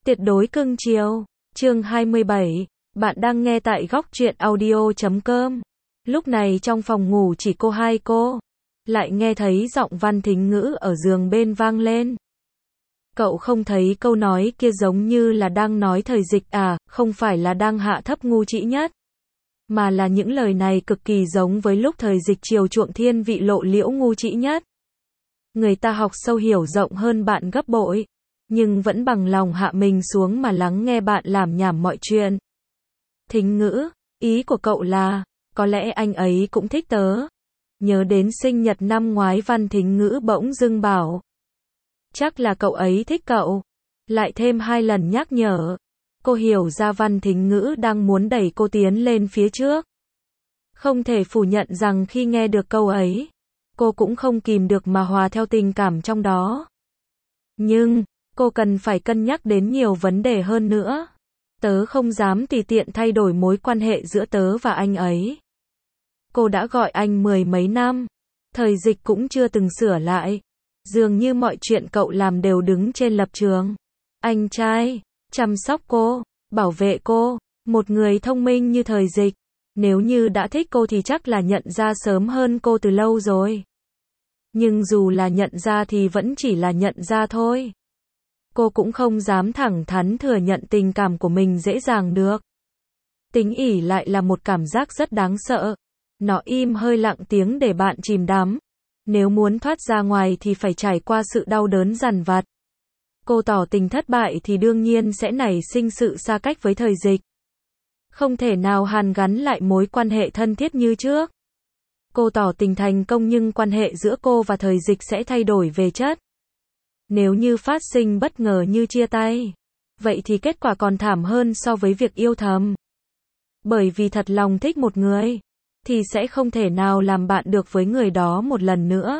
Tuyệt đối cưng chiều. Chương 27. Bạn đang nghe tại góc truyện audio.com. Lúc này trong phòng ngủ chỉ hai cô. Lại nghe thấy giọng Văn Thính Ngữ ở giường bên vang lên. Cậu không thấy câu nói kia giống như là đang nói Thời Dịch à, không phải là đang hạ thấp Ngu Trĩ Nhất. Mà là những lời này cực kỳ giống với lúc Thời Dịch chiều chuộng thiên vị lộ liễu Ngu Trĩ Nhất. Người ta học sâu hiểu rộng hơn bạn gấp bội, nhưng vẫn bằng lòng hạ mình xuống mà lắng nghe bạn làm nhảm mọi chuyện. Thính Ngữ, ý của cậu là, có lẽ anh ấy cũng thích tớ. Nhớ đến sinh nhật năm ngoái Văn Thính Ngữ bỗng dưng bảo. Chắc là cậu ấy thích cậu. Lại thêm 2 lần nhắc nhở. Cô hiểu ra Văn Thính Ngữ đang muốn đẩy cô tiến lên phía trước. Không thể phủ nhận rằng khi nghe được câu ấy, cô cũng không kìm được mà hòa theo tình cảm trong đó. Nhưng, cô cần phải cân nhắc đến nhiều vấn đề hơn nữa. Tớ không dám tùy tiện thay đổi mối quan hệ giữa tớ và anh ấy. Cô đã gọi anh 10 mấy năm. Thời Dịch cũng chưa từng sửa lại. Dường như mọi chuyện cậu làm đều đứng trên lập trường. Anh trai, chăm sóc cô, bảo vệ cô. Một người thông minh như Thời Dịch. Nếu như đã thích cô thì chắc là nhận ra sớm hơn cô từ lâu rồi. Nhưng dù là nhận ra thì vẫn chỉ là nhận ra thôi. Cô cũng không dám thẳng thắn thừa nhận tình cảm của mình dễ dàng được. Tính ỷ lại là một cảm giác rất đáng sợ. Nó im hơi lặng tiếng để bạn chìm đắm. Nếu muốn thoát ra ngoài thì phải trải qua sự đau đớn dằn vặt. Cô tỏ tình thất bại thì đương nhiên sẽ nảy sinh sự xa cách với Thời Dịch. Không thể nào hàn gắn lại mối quan hệ thân thiết như trước. Cô tỏ tình thành công nhưng quan hệ giữa cô và Thời Dịch sẽ thay đổi về chất. Nếu như phát sinh bất ngờ như chia tay, vậy thì kết quả còn thảm hơn so với việc yêu thầm. Bởi vì thật lòng thích một người, thì sẽ không thể nào làm bạn được với người đó một lần nữa.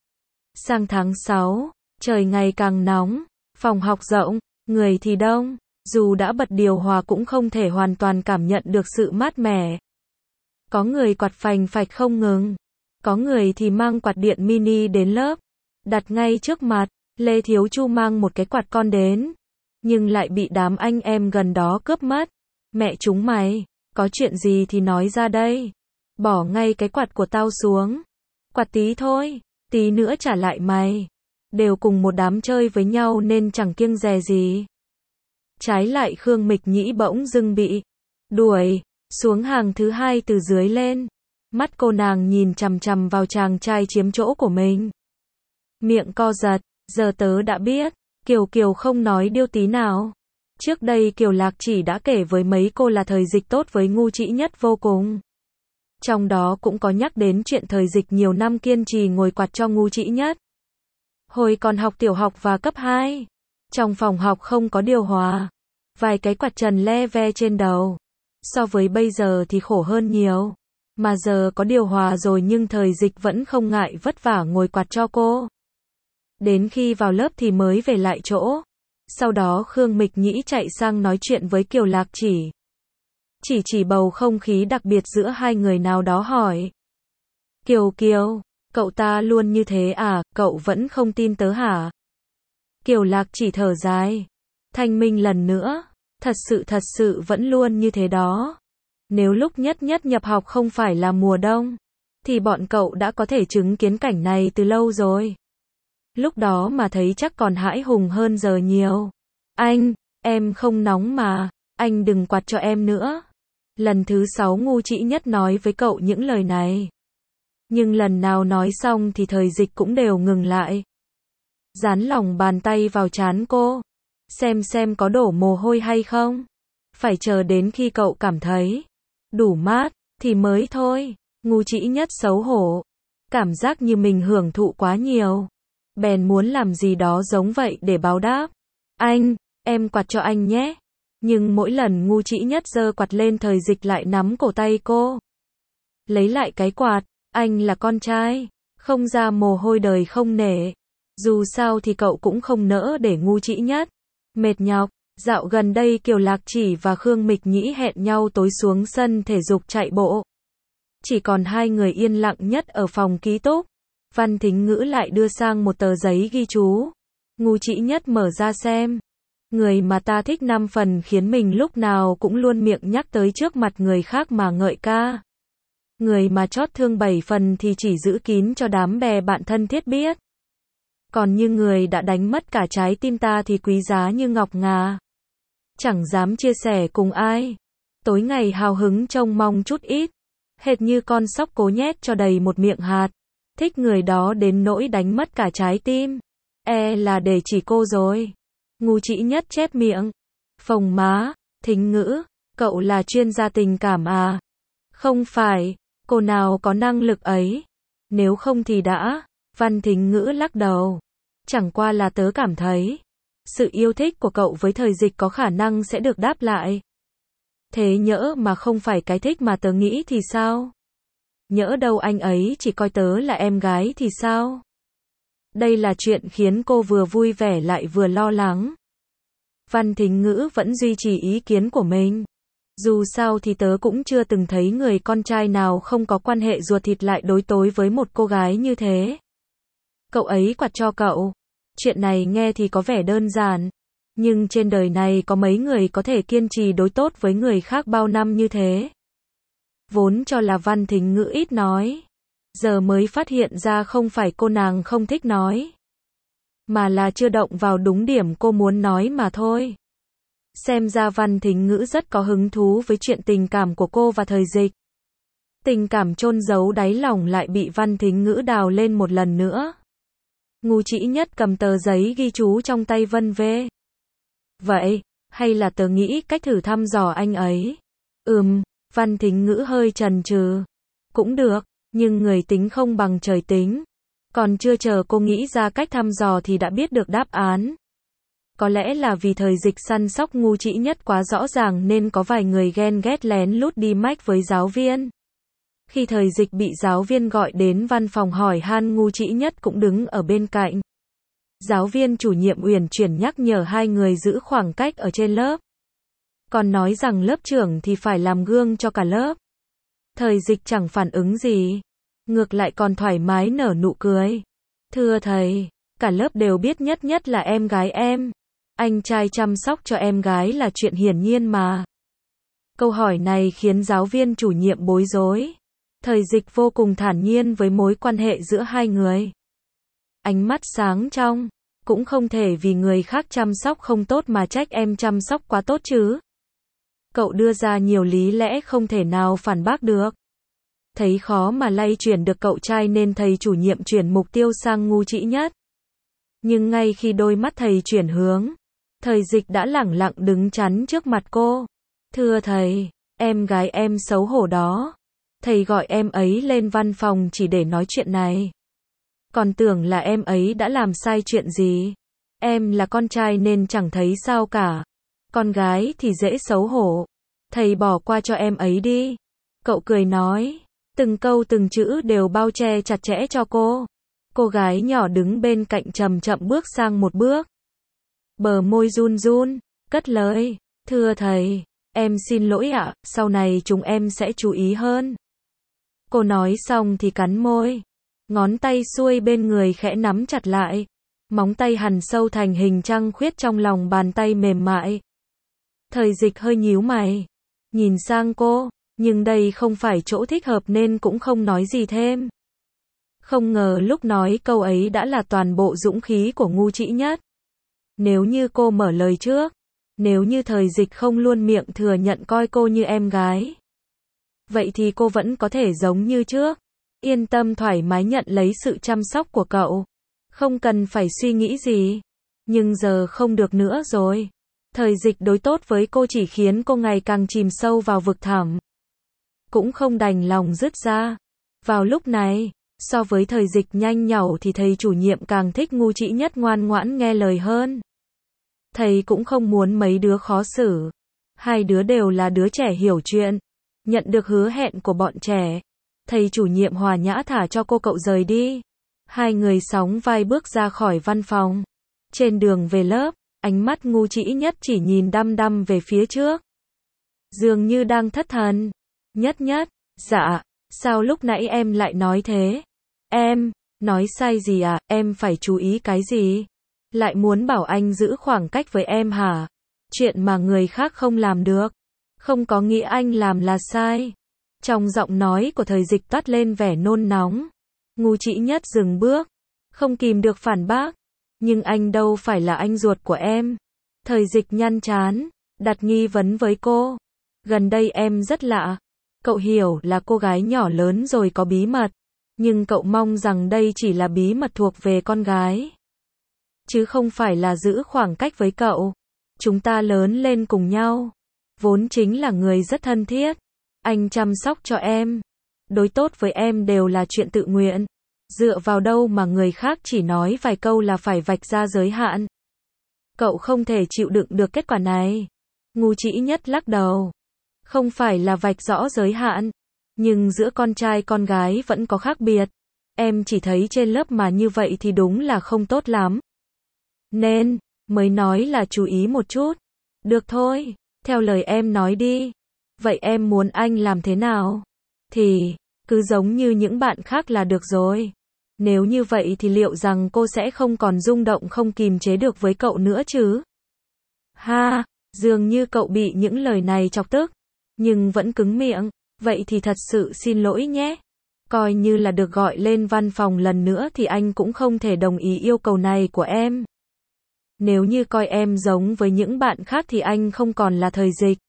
Sang tháng 6, trời ngày càng nóng, phòng học rộng, người thì đông, dù đã bật điều hòa cũng không thể hoàn toàn cảm nhận được sự mát mẻ. Có người quạt phành phạch không ngừng, có người thì mang quạt điện mini đến lớp, đặt ngay trước mặt. Lê Thiếu Chu mang một cái quạt con đến, nhưng lại bị đám anh em gần đó cướp mất. Mẹ chúng mày, có chuyện gì thì nói ra đây. Bỏ ngay cái quạt của tao xuống. Quạt tí thôi, tí nữa trả lại mày. Đều cùng một đám chơi với nhau nên chẳng kiêng dè gì. Trái lại Khương Mịch Nhĩ bỗng dưng bị đuổi xuống hàng thứ 2 từ dưới lên. Mắt cô nàng nhìn chằm chằm vào chàng trai chiếm chỗ của mình. Miệng co giật. Giờ tớ đã biết, Kiều Kiều không nói điêu tí nào. Trước đây Kiều Lạc Chỉ đã kể với mấy cô là Thời Dịch tốt với Ngu Trĩ Nhất vô cùng. Trong đó cũng có nhắc đến chuyện Thời Dịch nhiều năm kiên trì ngồi quạt cho Ngu Trĩ Nhất. Hồi còn học tiểu học và cấp 2, trong phòng học không có điều hòa, vài cái quạt trần le ve trên đầu. So với bây giờ thì khổ hơn nhiều. Mà giờ có điều hòa rồi nhưng Thời Dịch vẫn không ngại vất vả ngồi quạt cho cô. Đến khi vào lớp thì mới về lại chỗ. Sau đó Khương Mịch Nhĩ chạy sang nói chuyện với Kiều Lạc Chỉ. Chỉ bầu không khí đặc biệt giữa hai người nào đó hỏi. Kiều Kiều, cậu ta luôn như thế à, cậu vẫn không tin tớ hả? Kiều Lạc Chỉ thở dài. Thanh minh lần nữa, thật sự vẫn luôn như thế đó. Nếu lúc nhất nhập học không phải là mùa đông, thì bọn cậu đã có thể chứng kiến cảnh này từ lâu rồi. Lúc đó mà thấy chắc còn hãi hùng hơn giờ nhiều. Anh, em không nóng mà, anh đừng quạt cho em nữa. Lần thứ 6 Ngu Trĩ Nhất nói với cậu những lời này. Nhưng lần nào nói xong thì Thời Dịch cũng đều ngừng lại. Dán lòng bàn tay vào trán cô. Xem có đổ mồ hôi hay không. Phải chờ đến khi cậu cảm thấy đủ mát, thì mới thôi. Ngu Trĩ Nhất xấu hổ. Cảm giác như mình hưởng thụ quá nhiều. Bèn muốn làm gì đó giống vậy để báo đáp. Anh, em quạt cho anh nhé. Nhưng mỗi lần Ngu Trĩ Nhất giơ quạt lên Thời Dịch lại nắm cổ tay cô. Lấy lại cái quạt, anh là con trai, không ra mồ hôi đời không nể. Dù sao thì cậu cũng không nỡ để Ngu Trĩ Nhất mệt nhọc. Dạo gần đây Kiều Lạc Chỉ và Khương Mịch Nhĩ hẹn nhau tối xuống sân thể dục chạy bộ. Chỉ còn hai người yên lặng nhất ở phòng ký túc. Văn Thính Ngữ lại đưa sang một tờ giấy ghi chú. Ngu Trĩ Nhất mở ra xem. Người mà ta thích 5 phần khiến mình lúc nào cũng luôn miệng nhắc tới trước mặt người khác mà ngợi ca. Người mà chót thương 7 phần thì chỉ giữ kín cho đám bè bạn thân thiết biết. Còn như người đã đánh mất cả trái tim ta thì quý giá như ngọc ngà. Chẳng dám chia sẻ cùng ai. Tối ngày hào hứng trông mong chút ít. Hệt như con sóc cố nhét cho đầy một miệng hạt. Thích người đó đến nỗi đánh mất cả trái tim. Là để chỉ cô rồi. Ngu Chỉ Nhất chép miệng. Phồng má, Thính Ngữ, cậu là chuyên gia tình cảm à? Không phải, cô nào có năng lực ấy. Nếu không thì đã. Văn Thính Ngữ lắc đầu. Chẳng qua là tớ cảm thấy. Sự yêu thích của cậu với Thời Dịch có khả năng sẽ được đáp lại. Thế nhỡ mà không phải cái thích mà tớ nghĩ thì sao? Nhỡ đâu anh ấy chỉ coi tớ là em gái thì sao? Đây là chuyện khiến cô vừa vui vẻ lại vừa lo lắng. Văn Thính Ngữ vẫn duy trì ý kiến của mình. Dù sao thì tớ cũng chưa từng thấy người con trai nào không có quan hệ ruột thịt lại đối tối với một cô gái như thế. Cậu ấy quạt cho cậu. Chuyện này nghe thì có vẻ đơn giản. Nhưng trên đời này có mấy người có thể kiên trì đối tốt với người khác bao năm như thế. Vốn cho là Văn Thính Ngữ ít nói. Giờ mới phát hiện ra không phải cô nàng không thích nói. Mà là chưa động vào đúng điểm cô muốn nói mà thôi. Xem ra Văn Thính Ngữ rất có hứng thú với chuyện tình cảm của cô và Thời Dịch. Tình cảm chôn giấu đáy lòng lại bị Văn Thính Ngữ đào lên một lần nữa. Ngu Chỉ Nhất cầm tờ giấy ghi chú trong tay vân vê. Vậy, hay là tớ nghĩ cách thử thăm dò anh ấy? Văn Thính Ngữ hơi chần chừ. Cũng được, nhưng người tính không bằng trời tính. Còn chưa chờ cô nghĩ ra cách thăm dò thì đã biết được đáp án. Có lẽ là vì Thời Dịch săn sóc Ngu Chỉ Nhất quá rõ ràng nên có vài người ghen ghét lén lút đi mách với giáo viên. Khi Thời Dịch bị giáo viên gọi đến văn phòng hỏi han, Ngu Chỉ Nhất cũng đứng ở bên cạnh. Giáo viên chủ nhiệm uyển chuyển nhắc nhở hai người giữ khoảng cách ở trên lớp. Còn nói rằng lớp trưởng thì phải làm gương cho cả lớp. Thời Dịch chẳng phản ứng gì. Ngược lại còn thoải mái nở nụ cười. Thưa thầy, cả lớp đều biết nhất nhất là em gái em. Anh trai chăm sóc cho em gái là chuyện hiển nhiên mà. Câu hỏi này khiến giáo viên chủ nhiệm bối rối. Thời Dịch vô cùng thản nhiên với mối quan hệ giữa hai người. Ánh mắt sáng trong. Cũng không thể vì người khác chăm sóc không tốt mà trách em chăm sóc quá tốt chứ. Cậu đưa ra nhiều lý lẽ không thể nào phản bác được. Thấy khó mà lay chuyển được cậu trai nên thầy chủ nhiệm chuyển mục tiêu sang Ngu Chỉ Nhất. Nhưng ngay khi đôi mắt thầy chuyển hướng, Thời Dịch đã lẳng lặng đứng chắn trước mặt cô. Thưa thầy, em gái em xấu hổ đó. Thầy gọi em ấy lên văn phòng chỉ để nói chuyện này. Còn tưởng là em ấy đã làm sai chuyện gì. Em là con trai nên chẳng thấy sao cả. Con gái thì dễ xấu hổ. Thầy bỏ qua cho em ấy đi. Cậu cười nói. Từng câu từng chữ đều bao che chặt chẽ cho cô. Cô gái nhỏ đứng bên cạnh chậm chậm bước sang một bước. Bờ môi run run, cất lời. Thưa thầy, em xin lỗi ạ, sau này chúng em sẽ chú ý hơn. Cô nói xong thì cắn môi. Ngón tay xuôi bên người khẽ nắm chặt lại. Móng tay hằn sâu thành hình trăng khuyết trong lòng bàn tay mềm mại. Thời Dịch hơi nhíu mày. Nhìn sang cô, nhưng đây không phải chỗ thích hợp nên cũng không nói gì thêm. Không ngờ lúc nói câu ấy đã là toàn bộ dũng khí của Ngu Chỉ Nhất. Nếu như cô mở lời trước, nếu như Thời Dịch không luôn miệng thừa nhận coi cô như em gái, vậy thì cô vẫn có thể giống như trước. Yên tâm thoải mái nhận lấy sự chăm sóc của cậu. Không cần phải suy nghĩ gì. Nhưng giờ không được nữa rồi. Thời Dịch đối tốt với cô chỉ khiến cô ngày càng chìm sâu vào vực thẳm. Cũng không đành lòng dứt ra. Vào lúc này, so với Thời Dịch nhanh nhảu thì thầy chủ nhiệm càng thích Ngu Chỉ Nhất ngoan ngoãn nghe lời hơn. Thầy cũng không muốn mấy đứa khó xử. Hai đứa đều là đứa trẻ hiểu chuyện. Nhận được hứa hẹn của bọn trẻ, thầy chủ nhiệm hòa nhã thả cho cô cậu rời đi. Hai người sóng vai bước ra khỏi văn phòng. Trên đường về lớp, ánh mắt Ngu Chỉ Nhất chỉ nhìn đăm đăm về phía trước. Dường như đang thất thần. Nhất Nhất, dạ, sao lúc nãy em lại nói thế? Em, nói sai gì à, em phải chú ý cái gì? Lại muốn bảo anh giữ khoảng cách với em hả? Chuyện mà người khác không làm được, không có nghĩa anh làm là sai. Trong giọng nói của Thời Dịch toát lên vẻ nôn nóng. Ngu Chỉ Nhất dừng bước, không kìm được phản bác. Nhưng anh đâu phải là anh ruột của em. Thời Dịch nhăn trán, đặt nghi vấn với cô. Gần đây em rất lạ. Cậu hiểu là cô gái nhỏ lớn rồi có bí mật. Nhưng cậu mong rằng đây chỉ là bí mật thuộc về con gái. Chứ không phải là giữ khoảng cách với cậu. Chúng ta lớn lên cùng nhau. Vốn chính là người rất thân thiết. Anh chăm sóc cho em. Đối tốt với em đều là chuyện tự nguyện. Dựa vào đâu mà người khác chỉ nói vài câu là phải vạch ra giới hạn. Cậu không thể chịu đựng được kết quả này. Ngu Chỉ Nhất lắc đầu. Không phải là vạch rõ giới hạn. Nhưng giữa con trai con gái vẫn có khác biệt. Em chỉ thấy trên lớp mà như vậy thì đúng là không tốt lắm. Nên, mới nói là chú ý một chút. Được thôi, theo lời em nói đi. Vậy em muốn anh làm thế nào? Thì, cứ giống như những bạn khác là được rồi. Nếu như vậy thì liệu rằng cô sẽ không còn rung động không kìm chế được với cậu nữa chứ? Ha, dường như cậu bị những lời này chọc tức. Nhưng vẫn cứng miệng. Vậy thì thật sự xin lỗi nhé. Coi như là được gọi lên văn phòng lần nữa thì anh cũng không thể đồng ý yêu cầu này của em. Nếu như coi em giống với những bạn khác thì anh không còn là Thời Dịch.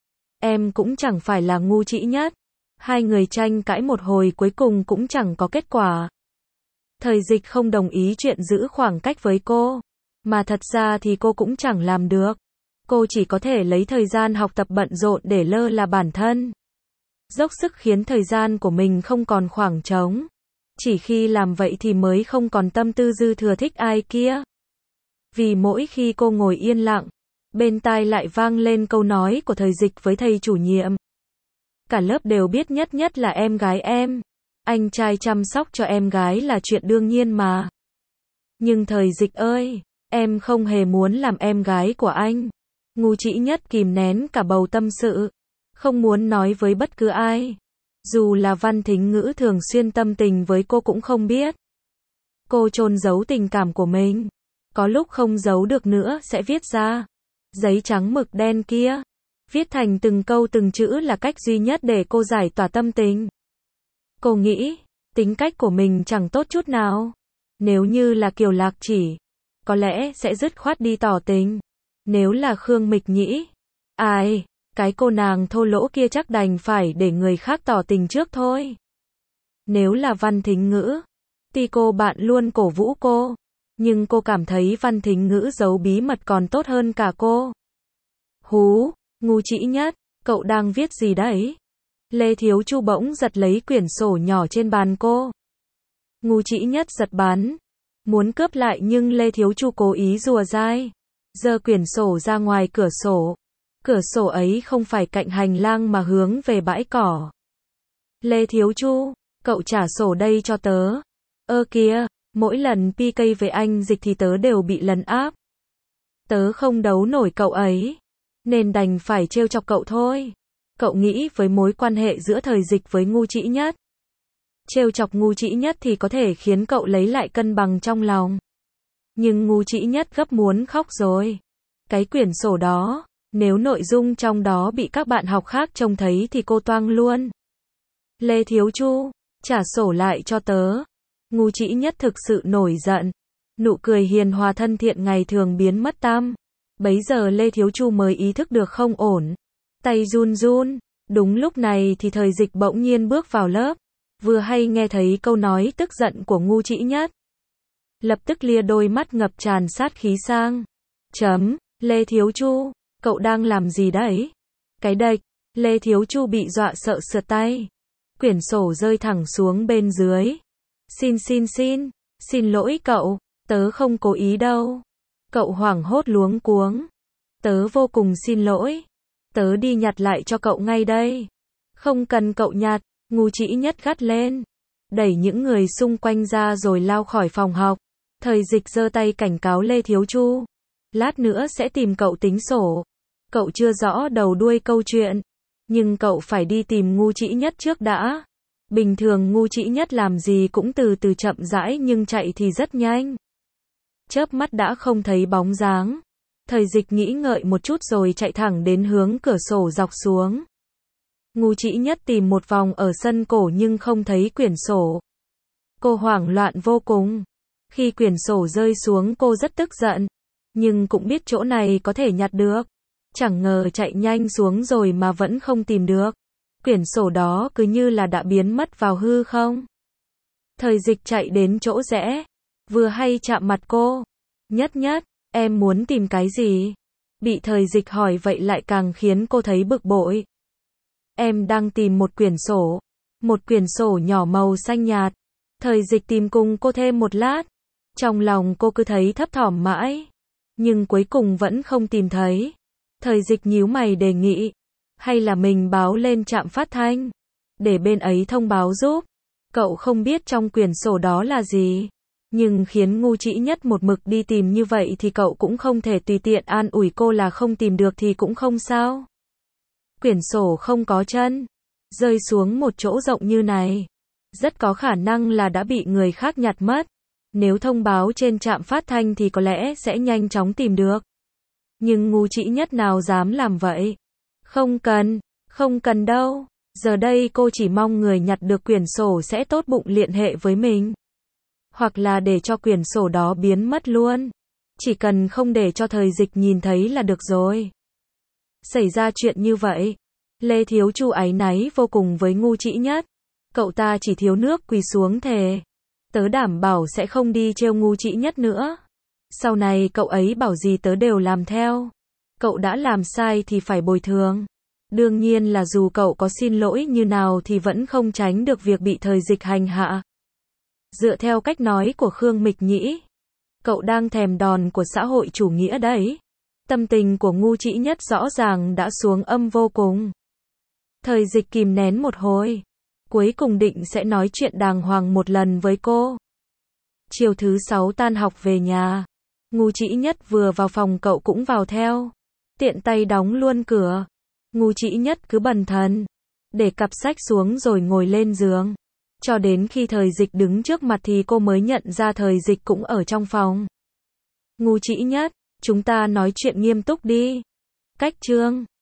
Em cũng chẳng phải là Ngu Chỉ Nhất. Hai người tranh cãi một hồi cuối cùng cũng chẳng có kết quả. Thời Dịch không đồng ý chuyện giữ khoảng cách với cô. Mà thật ra thì cô cũng chẳng làm được. Cô chỉ có thể lấy thời gian học tập bận rộn để lơ là bản thân. Dốc sức khiến thời gian của mình không còn khoảng trống. Chỉ khi làm vậy thì mới không còn tâm tư dư thừa thích ai kia. Vì mỗi khi cô ngồi yên lặng, bên tai lại vang lên câu nói của Thời Dịch với thầy chủ nhiệm. Cả lớp đều biết nhất nhất là em gái em. Anh trai chăm sóc cho em gái là chuyện đương nhiên mà. Nhưng Thời Dịch ơi, em không hề muốn làm em gái của anh. Ngu Chỉ Nhất kìm nén cả bầu tâm sự. Không muốn nói với bất cứ ai. Dù là Văn Thính Ngữ thường xuyên tâm tình với cô cũng không biết. Cô chôn giấu tình cảm của mình. Có lúc không giấu được nữa sẽ viết ra. Giấy trắng mực đen kia. Viết thành từng câu từng chữ là cách duy nhất để cô giải tỏa tâm tình. Cô nghĩ, tính cách của mình chẳng tốt chút nào. Nếu như là Kiều Lạc Chỉ, có lẽ sẽ dứt khoát đi tỏ tình. Nếu là Khương Mịch Nhĩ, ai, cái cô nàng thô lỗ kia chắc đành phải để người khác tỏ tình trước thôi. Nếu là Văn Thính Ngữ, tuy cô bạn luôn cổ vũ cô, nhưng cô cảm thấy Văn Thính Ngữ giấu bí mật còn tốt hơn cả cô. Hú, Ngu Chỉ Nhất, cậu đang viết gì đấy? Lê Thiếu Chu bỗng giật lấy quyển sổ nhỏ trên bàn cô. Ngu Chỉ Nhất giật bắn, muốn cướp lại nhưng Lê Thiếu Chu cố ý rùa dai, giơ quyển sổ ra ngoài cửa sổ. Cửa sổ ấy không phải cạnh hành lang mà hướng về bãi cỏ. Lê Thiếu Chu, cậu trả sổ đây cho tớ. Ơ kìa, mỗi lần PK với anh Dịch thì tớ đều bị lấn áp. Tớ không đấu nổi cậu ấy, nên đành phải trêu chọc cậu thôi. Cậu nghĩ với mối quan hệ giữa Thời Dịch với Ngu Chỉ Nhất, trêu chọc Ngu Chỉ Nhất thì có thể khiến cậu lấy lại cân bằng trong lòng. Nhưng Ngu Chỉ Nhất gấp muốn khóc rồi. Cái quyển sổ đó, nếu nội dung trong đó bị các bạn học khác trông thấy thì cô toang luôn. Lê Thiếu Chu, trả sổ lại cho tớ. Ngu Chỉ Nhất thực sự nổi giận. Nụ cười hiền hòa thân thiện ngày thường biến mất tăm. Bấy giờ Lê Thiếu Chu mới ý thức được không ổn. Tay run run. Đúng lúc này thì Thời Dịch bỗng nhiên bước vào lớp. Vừa hay nghe thấy câu nói tức giận của Ngu Chỉ Nhất. Lập tức lia đôi mắt ngập tràn sát khí sang. Lê Thiếu Chu, cậu đang làm gì đấy? Cái đệch, Lê Thiếu Chu bị dọa sợ sượt tay. Quyển sổ rơi thẳng xuống bên dưới. Xin lỗi cậu, tớ không cố ý đâu. Cậu hoảng hốt luống cuống. Tớ vô cùng xin lỗi. Tớ đi nhặt lại cho cậu ngay đây. Không cần cậu nhặt, Ngu Chỉ Nhất gắt lên. Đẩy những người xung quanh ra rồi lao khỏi phòng học. Thời Dịch giơ tay cảnh cáo Lê Thiếu Chu. Lát nữa sẽ tìm cậu tính sổ. Cậu chưa rõ đầu đuôi câu chuyện. Nhưng cậu phải đi tìm Ngu Chỉ Nhất trước đã. Bình thường Ngu Chỉ Nhất làm gì cũng từ từ chậm rãi nhưng chạy thì rất nhanh. chớp mắt đã không thấy bóng dáng. Thời Dịch nghĩ ngợi một chút rồi chạy thẳng đến hướng cửa sổ dọc xuống. Ngu Chỉ Nhất tìm một vòng ở sân cổ nhưng không thấy quyển sổ. Cô hoảng loạn vô cùng. Khi quyển sổ rơi xuống cô rất tức giận, nhưng cũng biết chỗ này có thể nhặt được. Chẳng ngờ chạy nhanh xuống rồi mà vẫn không tìm được. Quyển sổ đó cứ như là đã biến mất vào hư không. Thời Dịch chạy đến chỗ rẽ, vừa hay chạm mặt cô. Nhất Nhất, em muốn tìm cái gì? Bị Thời Dịch hỏi vậy lại càng khiến cô thấy bực bội. Em đang tìm một quyển sổ nhỏ màu xanh nhạt. Thời Dịch tìm cùng cô thêm một lát. Trong lòng cô cứ thấy thấp thỏm mãi, nhưng cuối cùng vẫn không tìm thấy. Thời Dịch nhíu mày đề nghị, hay là mình báo lên trạm phát thanh, để bên ấy thông báo giúp. Cậu không biết trong quyển sổ đó là gì, nhưng khiến Ngu Chỉ Nhất một mực đi tìm như vậy thì cậu cũng không thể tùy tiện an ủi cô là không tìm được thì cũng không sao. Quyển sổ không có chân, rơi xuống một chỗ rộng như này, rất có khả năng là đã bị người khác nhặt mất. Nếu thông báo trên trạm phát thanh thì có lẽ sẽ nhanh chóng tìm được. Nhưng Ngu Chỉ Nhất nào dám làm vậy. Không cần đâu. Giờ đây cô chỉ mong người nhặt được quyển sổ sẽ tốt bụng liên hệ với mình. Hoặc là để cho quyển sổ đó biến mất luôn. Chỉ cần không để cho Thời Dịch nhìn thấy là được rồi. Xảy ra chuyện như vậy, Lê Thiếu Chu áy náy vô cùng với Ngu Chỉ Nhất. Cậu ta chỉ thiếu nước quỳ xuống thề. Tớ đảm bảo sẽ không đi trêu Ngu Chỉ Nhất nữa. Sau này cậu ấy bảo gì tớ đều làm theo. Cậu đã làm sai thì phải bồi thường. Đương nhiên là dù cậu có xin lỗi như nào thì vẫn không tránh được việc bị Thời Dịch hành hạ. Dựa theo cách nói của Khương Mịch Nhĩ, cậu đang thèm đòn của xã hội chủ nghĩa đấy. Tâm tình của Ngu Chỉ Nhất rõ ràng đã xuống âm vô cùng. Thời Dịch kìm nén một hồi, cuối cùng định sẽ nói chuyện đàng hoàng một lần với cô. Chiều thứ 6 tan học về nhà, Ngu Chỉ Nhất vừa vào phòng cậu cũng vào theo. Tiện tay đóng luôn cửa. Ngu Chỉ Nhất cứ bần thần, để cặp sách xuống rồi ngồi lên giường. Cho đến khi Thời Dịch đứng trước mặt thì cô mới nhận ra Thời Dịch cũng ở trong phòng. Ngu Chỉ Nhất, chúng ta nói chuyện nghiêm túc đi. Cách chương